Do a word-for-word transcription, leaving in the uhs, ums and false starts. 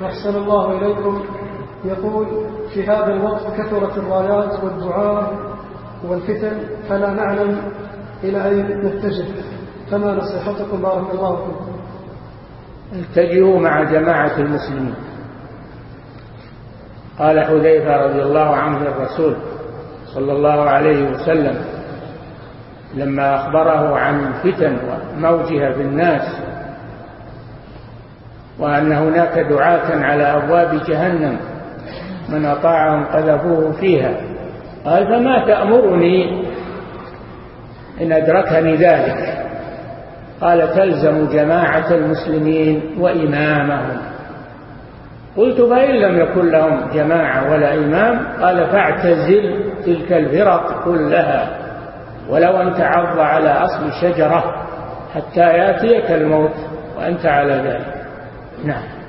أحسن الله إليكم. يقول: في هذا الوقت كثرت الرايات والدعاء والفتن فلا نعلم إلى أين نتجه، فما نصيحتكم بارك الله فيكم؟ اتجهوا مع جماعة المسلمين. قال حذيفة رضي الله عنه للرسول صلى الله عليه وسلم لما أخبره عن الفتن وموجها في الناس وأن هناك دعاة على أبواب جهنم من أطاعهم قذفوه فيها، قال: فما تأمرني إن أدركني ذلك؟ قال: تلزم جماعة المسلمين وإمامهم. قلت: فإن لم يكن لهم جماعة ولا إمام؟ قال: فاعتزل تلك الفرق كلها ولو أن تعض على أصل شجرة حتى يأتيك الموت وأنت على ذلك. نعم.